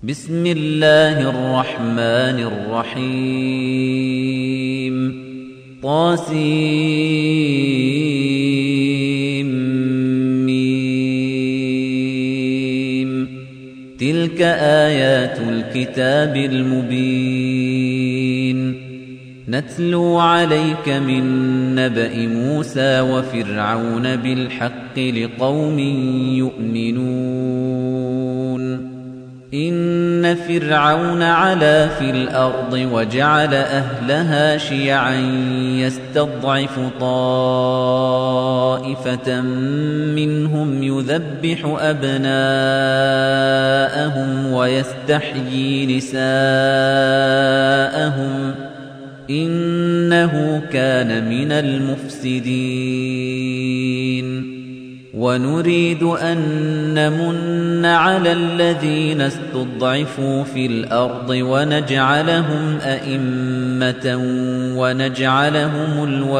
بسم الله الرحمن الرحيم طاسيم تلك آيات الكتاب المبين نتلو عليك من نبأ موسى وفرعون بالحق لقوم يؤمنون إن فرعون علا في الأرض وجعل أهلها شيعا يستضعف طائفة منهم يذبح أبناءهم ويستحيي نساءهم إنه كان من المفسدين ونريد أن نمن على الذين استضعفوا في الأرض ونجعلهم أئمة ونجعلهم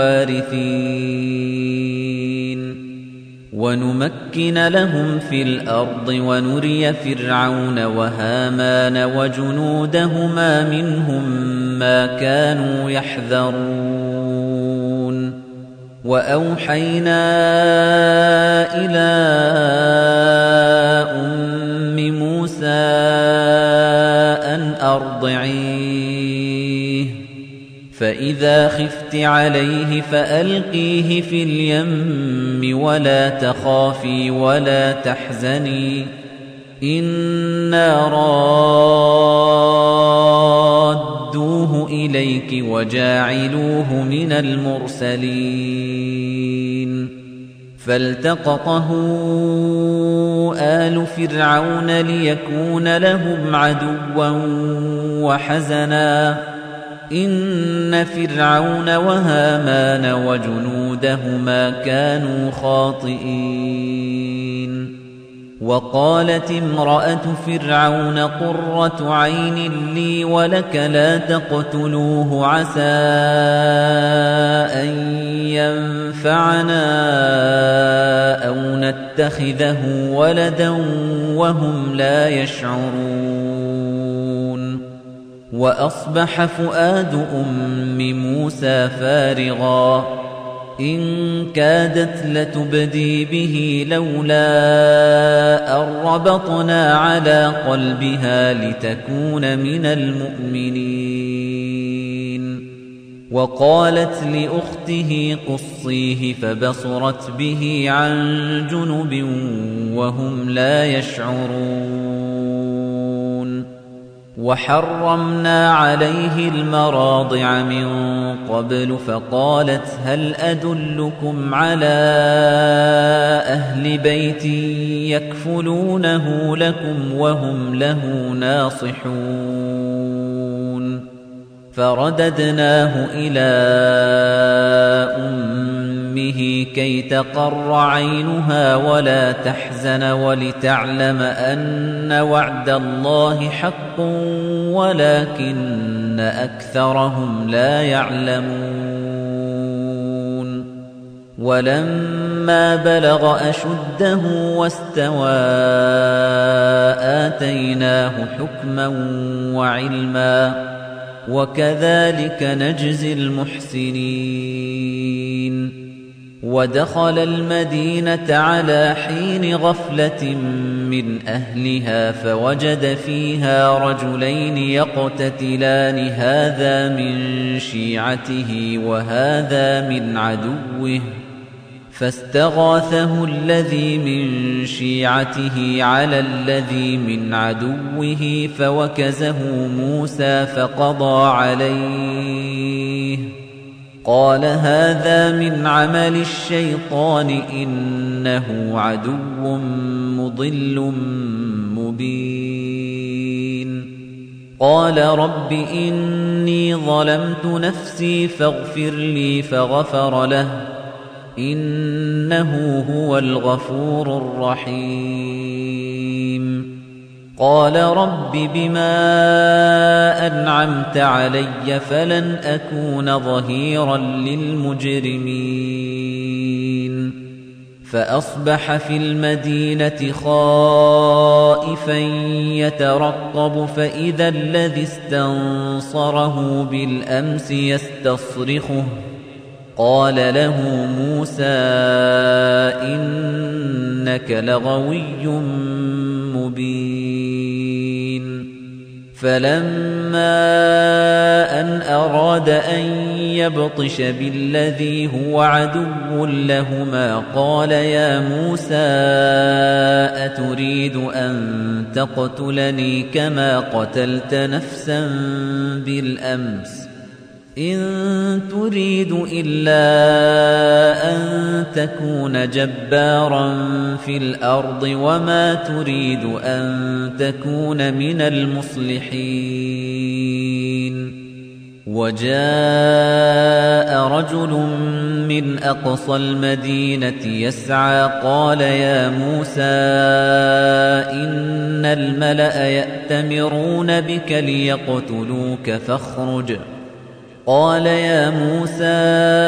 الوارثين ونمكن لهم في الأرض ونري فرعون وهامان وجنودهما منهم ما كانوا يحذرون وأوحينا إلى أم موسى أن أرضعيه فإذا خفت عليه فألقيه في اليم ولا تخافي ولا تحزني إنا رادوه إليك وجاعلوه من المرسلين فالتقطه آل فرعون ليكون لهم عدوا وحزنا إن فرعون وهامان وجنودهما كانوا خاطئين وقالت امرأة فرعون قرة عين لي ولك لا تقتلوه عسى أن ينفعنا أو نتخذه ولدا وهم لا يشعرون وأصبح فؤاد أم موسى فارغا إن كادت لتبدي به لولا أن ربطنا على قلبها لتكون من المؤمنين وقالت لأخته قصيه فبصرت به عن جنب وهم لا يشعرون وحرمنا عليه المراضع من قبل فقالت هل أدلكم على أهل بيت يكفلونه لكم وهم له ناصحون فرددناه إلى أمه كي تقر عينها ولا تحزن ولتعلم أن وعد الله حق ولكن أكثرهم لا يعلمون ولما بلغ أشده واستوى آتيناه حكما وعلما وكذلك نجزي المحسنين ودخل المدينة على حين غفلة من أهلها فوجد فيها رجلين يقتتلان هذا من شيعته وهذا من عدوه فاستغاثه الذي من شيعته على الذي من عدوه فوكزه موسى فقضى عليه قال هذا من عمل الشيطان إنه عدو مضل مبين قال رب إني ظلمت نفسي فاغفر لي فغفر له إنه هو الغفور الرحيم قال رب بما أنعمت علي فلن أكون ظهيرا للمجرمين فأصبح في المدينة خائفا يترقب فإذا الذي استنصره بالأمس يستصرخه قال له موسى إنك لغوي مبين فلما أن أراد أن يبطش بالذي هو عدو لهما قال يا موسى أتريد أن تقتلني كما قتلت نفسا بالأمس إن تريد إلا أن تكون جبارا في الأرض وما تريد أن تكون من المصلحين وجاء رجل من أقصى المدينة يسعى قال يا موسى إن الملأ يأتمرون بك ليقتلوك فاخرج قال يا موسى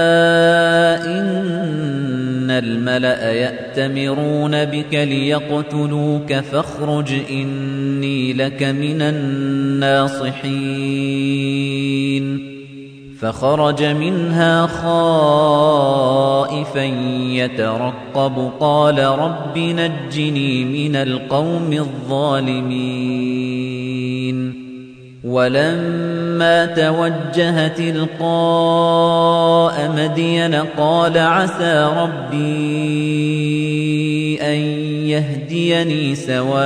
إن الملأ يأتمرون بك ليقتلوك فاخرج إني لك من الناصحين فخرج منها خائفا يترقب قال رب نجني من القوم الظالمين ولما توجه تلقاء مدين قال عسى ربي أن يهديني سواء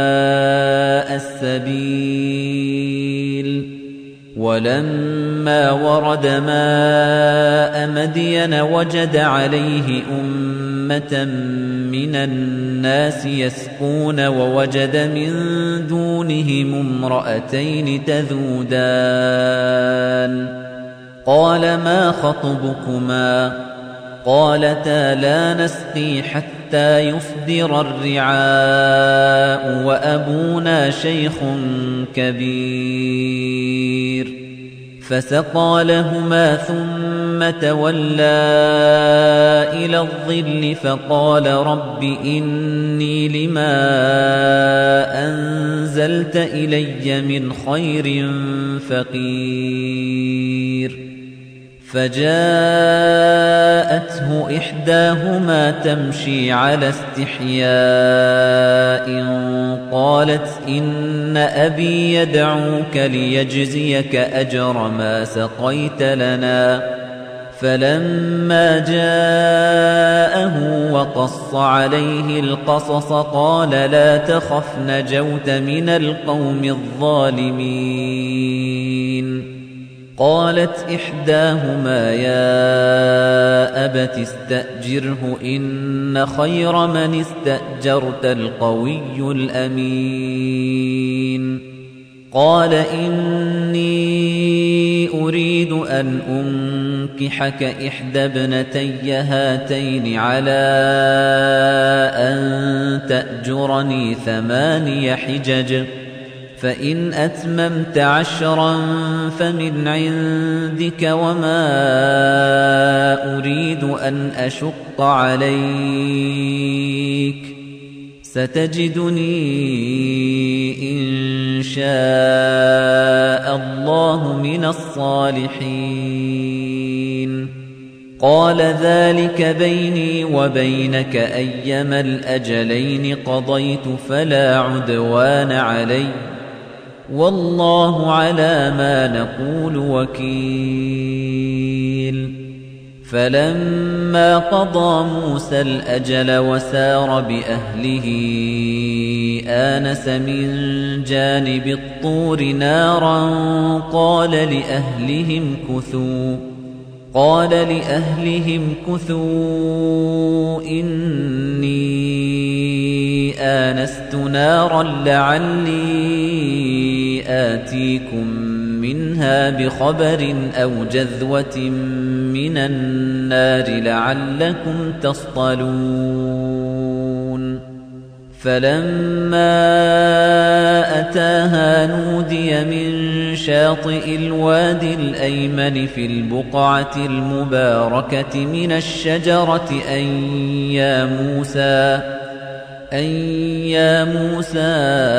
السبيل ولما ورد ماء مدين وجد عليه أمة من الناس يسقون ووجد من دونهم امرأتين تذودان قال ما خطبكما قالتا لا نسقي حتى يصدر الرعاء وأبونا شيخ كبير فسقى لهما ثم تولى إلى الظل فقال رب إني لما أنزلت إلي من خير فقير فجاءته إحداهما تمشي على استحياء قالت إن أبي يدعوك ليجزيك أجر ما سقيت لنا فلما جاءه وقص عليه القصص قال لا تخف نجوت من القوم الظالمين قالت إحداهما يا أبت استأجره إن خير من استأجرت القوي الأمين قال إني أريد أن أنكحك إحدى ابنتي هاتين على أن تأجرني 8 حجج فإن أتممت 10 فمن عندك وما أريد أن أشق عليك ستجدني إن شاء الله من الصالحين قال ذلك بيني وبينك أيما الأجلين قضيت فلا عدوان علي والله على ما نقول وكيل فلما قضى موسى الأجل وسار بأهله آنس من جانب الطور نارا قال لأهلهم كثوا إني آنست نارا لعلي آتيكم منها بخبر أو جذوة من النار لعلكم تصطلون فَلَمَّا أَتَاهَا نُودِيَ مِن شَاطِئِ الْوَادِ الْأَيْمَنِ فِي الْبُقْعَةِ الْمُبَارَكَةِ مِنَ الشَّجَرَةِ أَن يَا مُوسَىٰ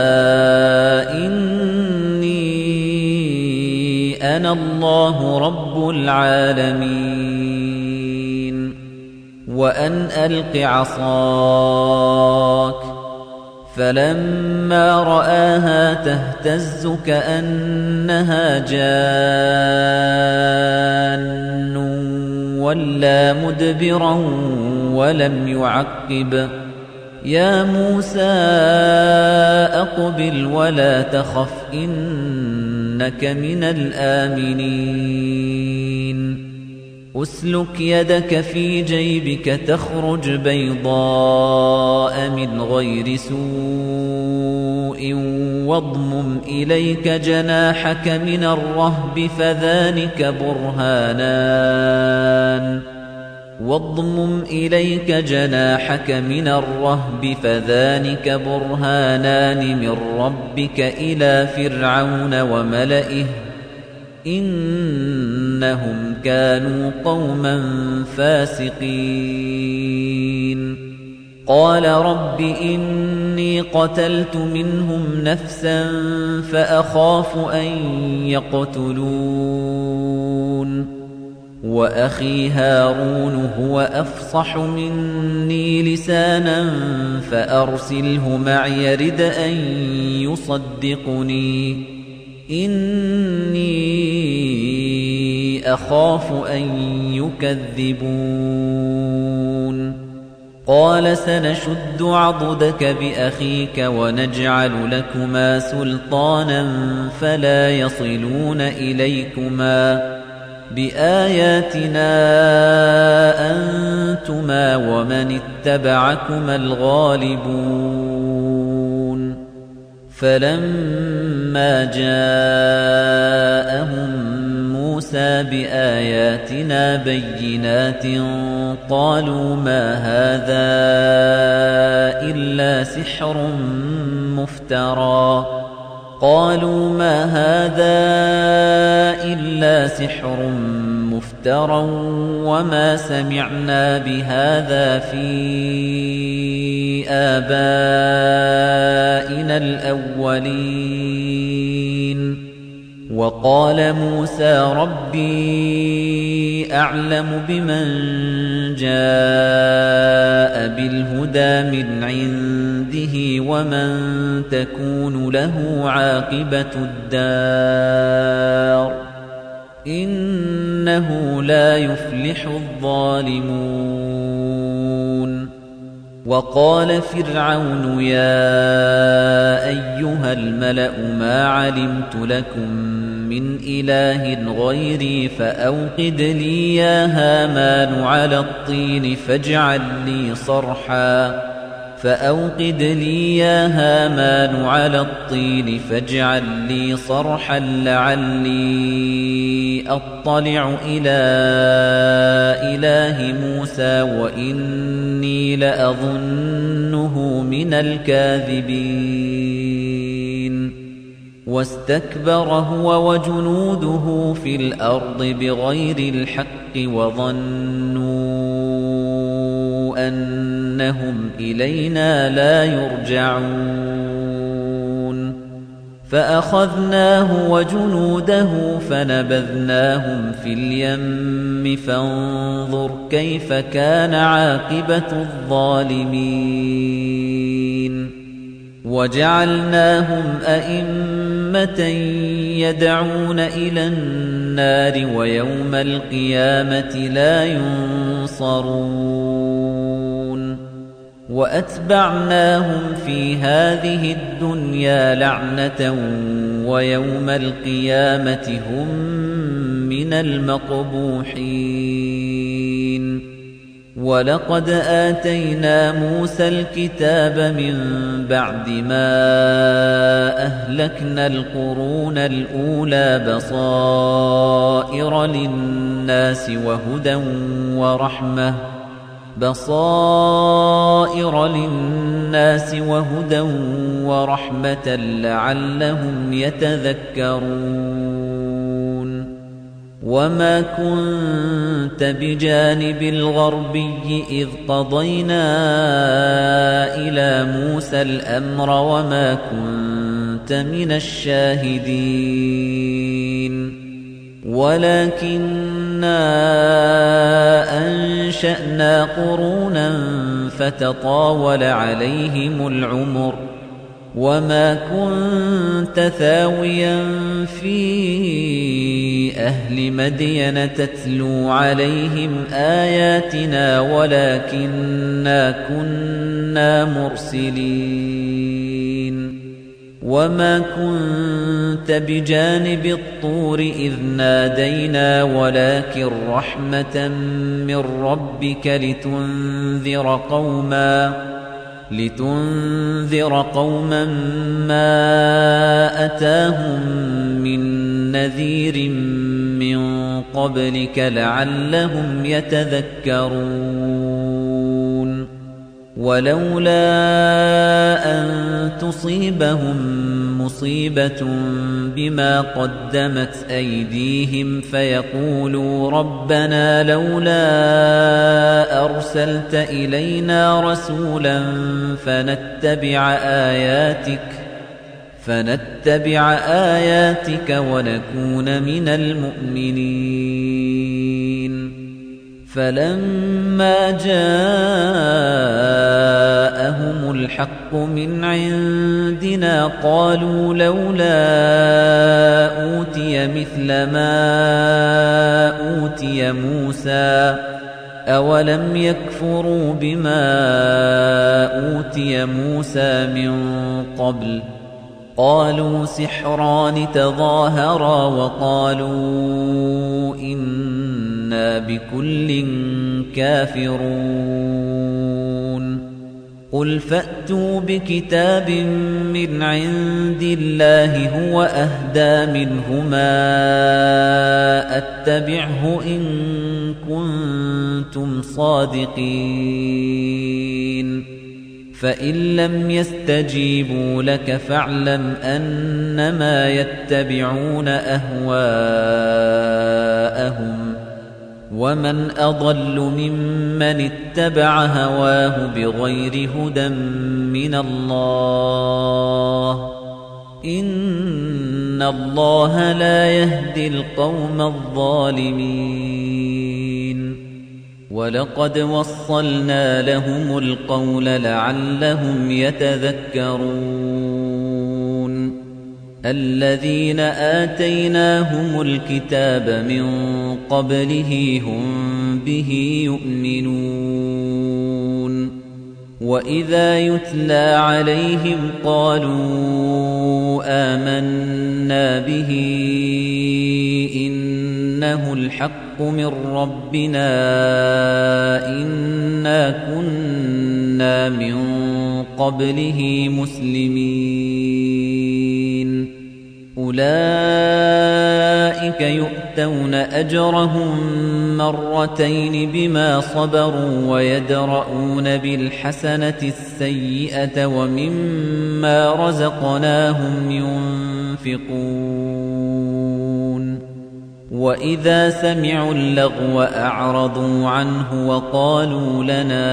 إِنِّي أَنَا اللَّهُ رَبُّ الْعَالَمِينَ وَأَنْ أَلْقِ عَصَاكَ فَلَمَّا رَآهَا تَهْتَزُّ كَأَنَّهَا جَانٌّ وَلَّىٰ مُدْبِرًا وَلَمْ يُعَقِّبْ يَا مُوسَىٰ أَقْبِلْ وَلَا تَخَفْ إِنَّكَ مِنَ الْآمِنِينَ أُسْلُكْ يَدَكَ في جيبك تخرج بيضاء من غير سوء واضمم إليك جناحك من الرهب فذلك برهانان من ربك إلى فرعون وملئه إنهم كانوا قوما فاسقين قال رب إني قتلت منهم نفسا فأخاف أن يقتلون وأخي هارون هو أفصح مني لسانا فأرسله معي يرد أن يصدقني إني أخاف أن يكذبون قال سنشد عضدك بأخيك ونجعل لكما سلطانا فلا يصلون إليكما بآياتنا أنتما ومن اتبعكما الغالبون فلما جاءهم موسى بآياتنا بينات قالوا ما هذا إلا سحر مفترى وما سمعنا بهذا في آبائنا الأولين وقال موسى ربي أعلم بمن جاء بالهدى من عنده ومن تكون له عاقبة الدار إنه لا يفلح الظالمون وقال فرعون يا أيها الملأ ما علمت لكم من إله غيري فأوقد لي يا هامان على الطين فاجعل لي صرحا لعلي أطلع إلى إله موسى وإني لأظنه من الكاذبين واستكبر هو وجنوده في الأرض بغير الحق وظنوا أنهم إلينا لا يرجعون فأخذناه وجنوده فنبذناهم في اليم فانظر كيف كان عاقبة الظالمين وجعلناهم أئمة يدعون إلى النار ويوم القيامة لا ينصرون وأتبعناهم في هذه الدنيا لعنة ويوم القيامة هم من المقبوحين ولقد آتينا موسى الكتاب من بعد ما أهلكنا القرون الأولى بصائر للناس وهدى بصائر للناس وهدى ورحمة لعلهم يتذكرون وما كنت بجانب الغربي إذ قضينا إلى موسى الأمر وما كنت من الشاهدين ولكننا أنشأنا قرونا فتطاول عليهم العمر وما كنت ثاويا في أهل مدين تتلو عليهم آياتنا ولكننا كنا مرسلين وما كنت بجانب الطور إذ نادينا ولكن رحمة من ربك لتنذر قوما ما أتاهم من نذير من قبلك لعلهم يتذكرون ولولا أن تصيبهم مصيبة بما قدمت أيديهم فيقولوا ربنا لولا أرسلت إلينا رسولا فنتبع آياتك ونكون من المؤمنين فلما جاءهم الحق من عندنا قالوا لولا أوتي مثل ما أوتي موسى أولم يكفروا بما أوتي موسى من قبل قالوا سحران تظاهرا وقالوا إنا بكل كافرون قل فأتوا بكتاب من عند الله هو أهدى منهما أتبعه إن كنتم صادقين فإن لم يستجيبوا لك فاعلم أنما يتبعون أهواءهم ومن أضل ممن اتبع هواه بغير هدى من الله إن الله لا يهدي القوم الظالمين ولقد وصلنا لهم القول لعلهم يتذكرون الذين آتيناهم الكتاب من قبله هم به يؤمنون وإذا يتلى عليهم قالوا آمنا به إنه الحق من ربنا إنا كنا من قبله مسلمين أولئك يؤتون أجرهم مرتين بما صبروا ويدرؤون بالحسنة السيئة ومما رزقناهم ينفقون وإذا سمعوا اللغو أعرضوا عنه وقالوا لنا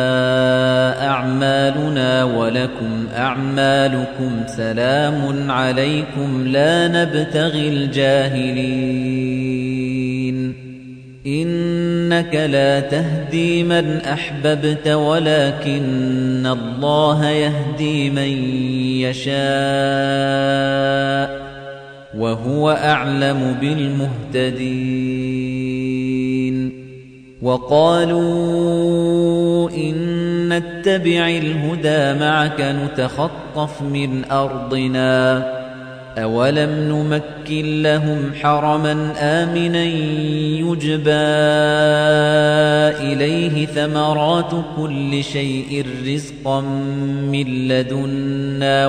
أعمالنا ولكم أعمالكم سلام عليكم لا نبتغي الجاهلين إنك لا تهدي من أحببت ولكن الله يهدي من يشاء وهو أعلم بالمهتدين وقالوا إن نتبع الهدى معك نتخطف من أرضنا أولم نمكن لهم حرما آمنا يجبى إليه ثمرات كل شيء رزقا من لدنا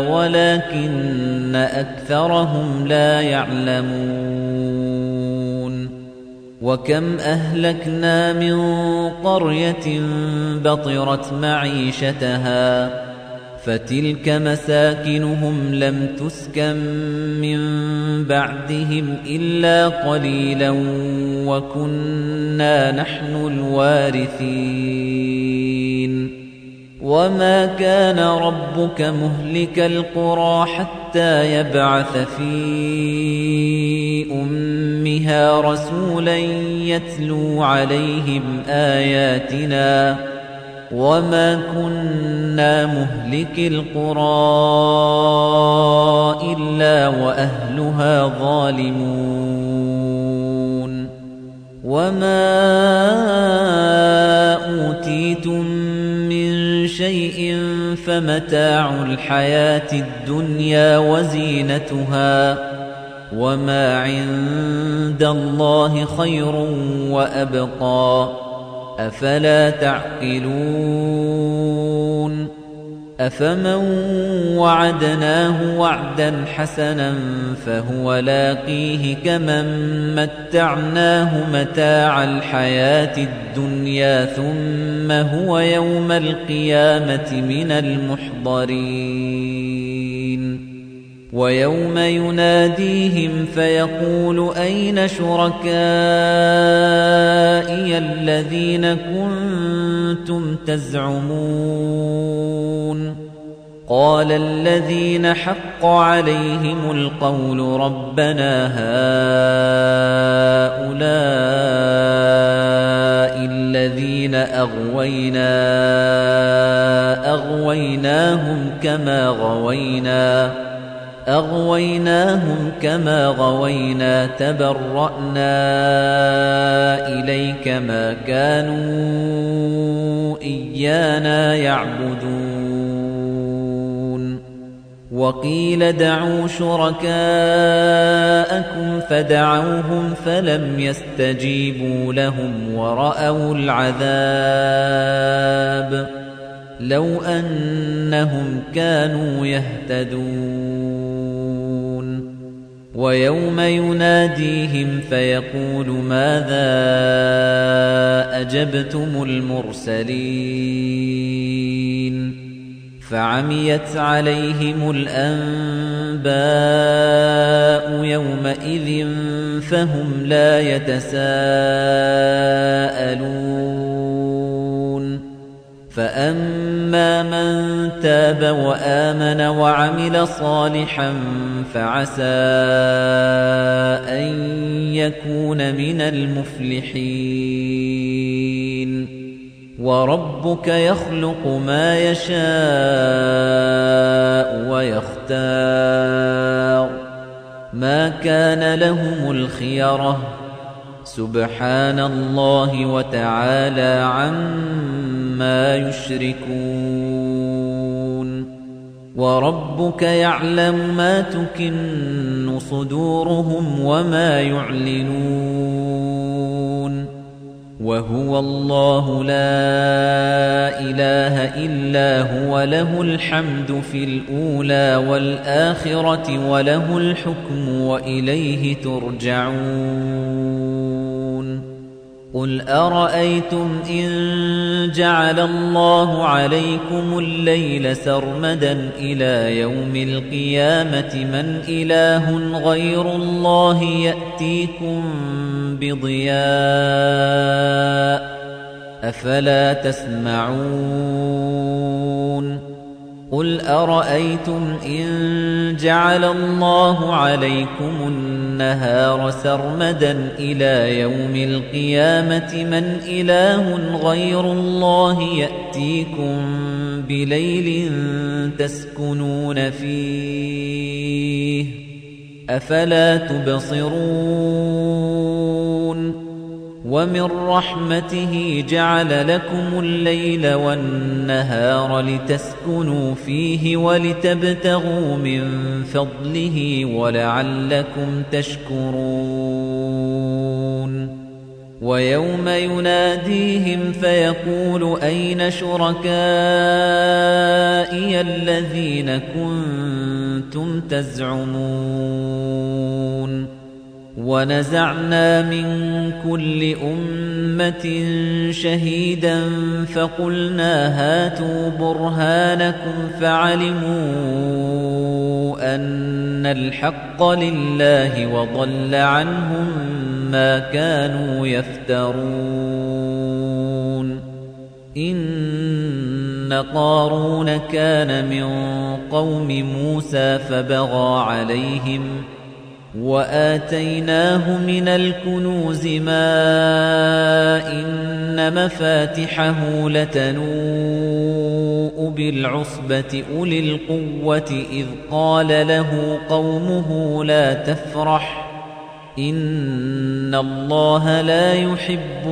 ولكن أكثرهم لا يعلمون وَكَمْ أَهْلَكْنَا مِنْ قَرْيَةٍ بَطِرَتْ مَعِيشَتَهَا فَتِلْكَ مَسَاكِنُهُمْ لَمْ تُسْكَنْ مِنْ بَعْدِهِمْ إِلَّا قَلِيلًا وَكُنَّا نَحْنُ الْوَارِثِينَ وَمَا كَانَ رَبُّكَ مُهْلِكَ الْقُرَى حَتَّى يَبْعَثَ فِي أُمِّهَا رَسُولًا يَتْلُو عَلَيْهِمْ آيَاتِنَا وَمَا كُنَّا مُهْلِكِي الْقُرَى إِلَّا وَأَهْلُهَا ظَالِمُونَ وَمَا أُوتِيتُم مِّن شَيْءٍ فَمَتَاعُ الْحَيَاةِ الدُّنْيَا وَزِينَتُهَا وَمَا عِندَ اللَّهِ خَيْرٌ وَأَبْقَى أَفَلَا تَعْقِلُونَ أَفَمَن وَعَدْنَاهُ وَعْدًا حَسَنًا فَهُوَ لَاقِيهِ كَمَن مَّتَّعْنَاهُ مَتَاعَ الْحَيَاةِ الدُّنْيَا ثُمَّ هُوَ يَوْمَ الْقِيَامَةِ مِنَ الْمُحْضَرِينَ وَيَوْمَ يُنَادِيهِمْ فَيَقُولُ أَيْنَ شُرَكَائِيَ الَّذِينَ كُنتُمْ تَزْعُمُونَ قَالَ الَّذِينَ حَقَّ عَلَيْهِمُ الْقَوْلُ رَبَّنَا هَؤُلَاءِ الَّذِينَ أَغْوَيْنَاهُمْ كَمَا غَوَيْنَا تَبَرَّأْنَا إِلَيْكَ مَا كَانُوا إِيَّانَا يَعْبُدُونَ وَقِيلَ ادْعُوا شُرَكَاءَكُمْ فَدَعَوْهُمْ فَلَمْ يَسْتَجِيبُوا لَهُمْ وَرَأَوُا الْعَذَابَ لَوْ أَنَّهُمْ كَانُوا يَهْتَدُونَ وَيَوْمَ يُنَادِيهِمْ فَيَقُولُ مَاذَا أَجَبْتُمُ الْمُرْسَلِينَ فَعَمِيَتْ عَلَيْهِمُ الْأَنبَاءُ يَوْمَئِذٍ فَهُمْ لَا يَتَسَاءَلُونَ فَأَمَّا مَن تَابَ وَآمَنَ وَعَمِلَ صَالِحًا فَعَسَىٰ أَن يَكُونَ مِنَ الْمُفْلِحِينَ وَرَبُّكَ يَخْلُقُ مَا يَشَاءُ وَيَخْتَارُ مَا كَانَ لَهُمُ الْخِيَرَةُ سُبْحَانَ اللَّهِ وَتَعَالَى عَمَّا يُشْرِكُونَ وَرَبُّكَ يَعْلَمُ مَا تُكِنُّ صُدُورُهُمْ وَمَا يُعْلِنُونَ وَهُوَ اللَّهُ لَا إِلَٰهَ إِلَّا هُوَ لَهُ الْحَمْدُ فِي الْأُولَى وَالْآخِرَةِ وَلَهُ الْحُكْمُ وَإِلَيْهِ تُرْجَعُونَ قُلْ أَرَأَيْتُمْ إِن جَعَلَ اللَّهُ عَلَيْكُمُ اللَّيْلَ سَرْمَدًا إِلَىٰ يَوْمِ الْقِيَامَةِ مَنْ إِلَٰهٌ غَيْرُ اللَّهِ يَأْتِيكُم بِضِيَاءٍ أَفَلَا تَسْمَعُونَ قُلْ أَرَأَيْتُمْ إِن جَعَلَ اللَّهُ عَلَيْكُمُ النَّهَارَ سَرْمَدًا إِلَىٰ يَوْمِ الْقِيَامَةِ مَنْ إِلَٰهٌ غَيْرُ اللَّهِ يَأْتِيكُم بِلَيْلٍ تَسْكُنُونَ فِيهِ أَفَلَا تُبْصِرُونَ وَمِن رَّحْمَتِهِ جَعَلَ لَكُمُ اللَّيْلَ وَالنَّهَارَ لِتَسْكُنُوا فِيهِ وَلِتَبْتَغُوا مِن فَضْلِهِ وَلَعَلَّكُمْ تَشْكُرُونَ وَيَوْمَ يُنَادِيهِمْ فَيَقُولُ أَيْنَ شُرَكَائِيَ الَّذِينَ كُنتُمْ تَزْعُمُونَ وَنَزَعْنَا مِن كُلِّ أُمَّةٍ شَهِيدًا فَقُلْنَا هَاتُوا بُرْهَانَكُمْ فَعَلِمُوا أَنَّ الْحَقَّ لِلَّهِ وَضَلَّ عَنْهُم مَّا كَانُوا يَفْتَرُونَ إِنَّ قَارُونَ كَانَ مِن قَوْمِ مُوسَىٰ فَبَغَىٰ عَلَيْهِمْ وَآتَيْنَاهُ مِنَ الْكُنُوزِ مَا إِنَّ مَفَاتِحَهُ لَتَنُوءُ بِالْعُصْبَةِ أُولِي الْقُوَّةِ إِذْ قَالَ لَهُ قَوْمُهُ لَا تَفْرَحْ إِنَّ اللَّهَ لَا يُحِبُّ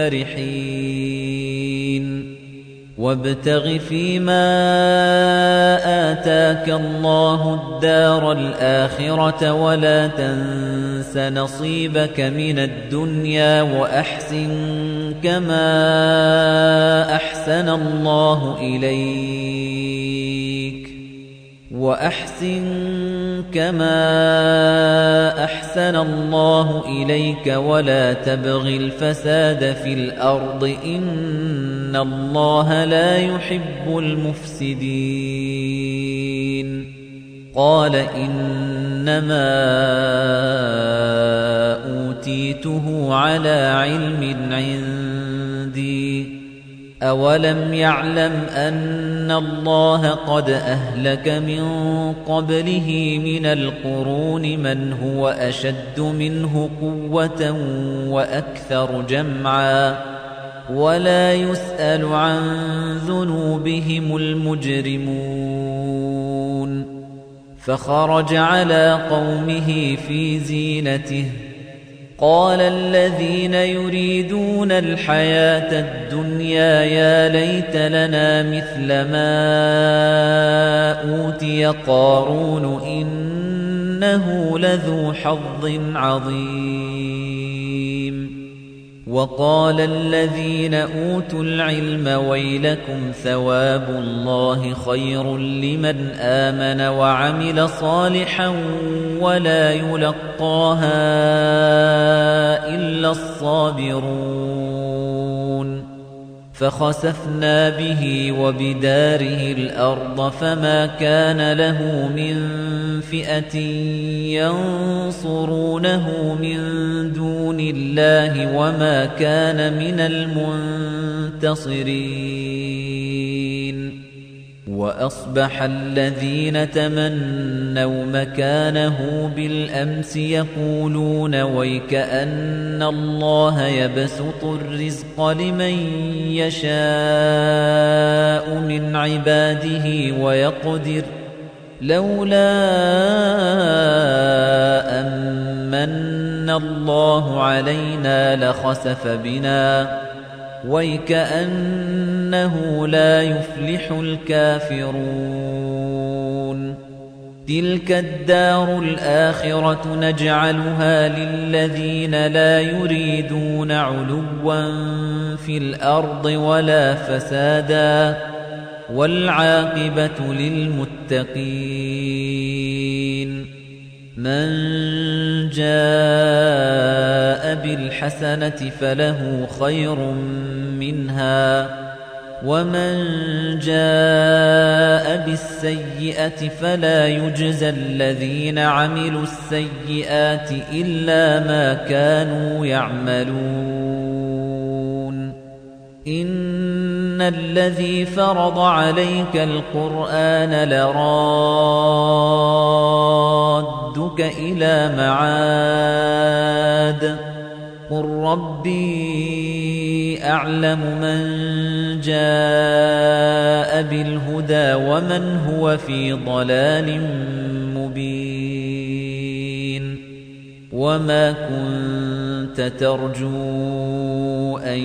الْفَرِحِينَ وَابْتَغِ فِيمَا آتَاكَ اللَّهُ الدَّارَ الْآخِرَةَ وَلَا تَنسَ نَصِيبَكَ مِنَ الدُّنْيَا وَأَحْسِن كَمَا أَحْسَنَ اللَّهُ إِلَيْكَ وَلَا تَبْغِ الْفَسَادَ فِي الْأَرْضِ إِنَّ اللَّهَ لَا يُحِبُّ الْمُفْسِدِينَ قَالَ إِنَّمَا أُوتِيتُهُ عَلَى عِلْمٍ عِندِي أَوَلَمْ يَعْلَمْ أَنَّ اللَّهَ قَدْ أَهْلَكَ مِن قَبْلِهِ مِنَ الْقُرُونِ مَنْ هُوَ أَشَدُّ مِنْهُ قُوَّةً وَأَكْثَرُ جَمْعًا وَلَا يُسْأَلُ عَن ذُنُوبِهِمُ الْمُجْرِمُونَ فَخَرَجَ عَلَى قَوْمِهِ فِي زِينَتِهِ قَالَ الَّذِينَ يُرِيدُونَ الْحَيَاةَ الدُّنْيَا يَا لَيْتَ لَنَا مِثْلَ مَا أُوتِيَ قَارُونُ إِنَّهُ لَذُو حَظٍّ عَظِيمٍ وَقَالَ الَّذِينَ أُوتُوا الْعِلْمَ وَيْلَكُمْ ثَوَابُ اللَّهِ خَيْرٌ لِّمَنْ آمَنَ وَعَمِلَ صَالِحًا وَلَا يُلَقَّاهَا إِلَّا الصَّابِرُونَ فَخَسَفْنَا بِهِ وَبِدَارِهِ الْأَرْضَ فَمَا كَانَ لَهُ مِن فِئَةٍ يَنصُرُونَهُ مِن دُونِ اللَّهِ وَمَا كَانَ مِنَ الْمُنتَصِرِينَ وَأَصْبَحَ الَّذِينَ تَمَنَّوْا مَكَانَهُ بِالْأَمْسِ يَقُولُونَ وَيْكَأَنَّ اللَّهَ يَبْسُطُ الرِّزْقَ لِمَن يَشَاءُ مِنْ عِبَادِهِ وَيَقْدِرُ لَوْلَا أَمَّنَّ اللَّهُ عَلَيْنَا لَخَسَفَ بِنَا وَيْكَأَنَّهُ لَا يُفْلِحُ الْكَافِرُونَ تِلْكَ الدَّارُ الْآخِرَةُ نَجْعَلُهَا لِلَّذِينَ لَا يُرِيدُونَ عُلُوًّا فِي الْأَرْضِ وَلَا فَسَادًا وَالْعَاقِبَةُ لِلْمُتَّقِينَ مَنْ جَاءَ بِالْحَسَنَةِ فَلَهُ خَيْرٌ مِنْهَا وَمَنْ جَاءَ بِالسَّيِّئَةِ فَلَا يُجْزَى الَّذِينَ عَمِلُوا السَّيِّئَاتِ إِلَّا مَا كَانُوا يَعْمَلُونَ إِنَّ الَّذِي فَرَضَ عَلَيْكَ الْقُرْآنَ لَرَادُّكَ إِلَى مَعَادٍ قُل رَّبِّي أَعْلَمُ مَن جَاءَ بِالْهُدَى وَمَنْ هُوَ فِي ضَلَالٍ مُّبِينٍ وَمَا كُنتَ تَرْجُو أَن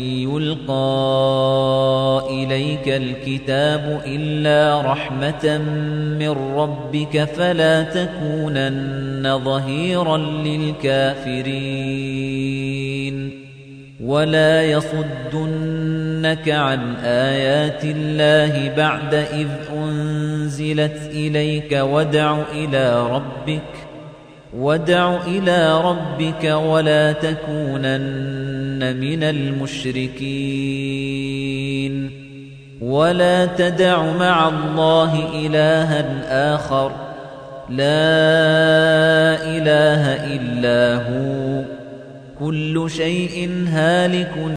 يُلْقَىٰ إِلَيْكَ الْكِتَابُ إِلَّا رَحْمَةً مِّن رَّبِّكَ فَلَا تَكُونَنَّ ظَهِيرًا لِّلْكَافِرِينَ وَلَا يَصُدُّنَّكَ عَنْ آيَاتِ اللَّهِ بَعْدَ إِذْ أُنزِلَتْ إِلَيْكَ وَادْعُ إِلَىٰ رَبِّكَ وادع إلى ربك ولا تكونن من المشركين ولا تدع مع الله إلها آخر لا إله إلا هو كل شيء هالك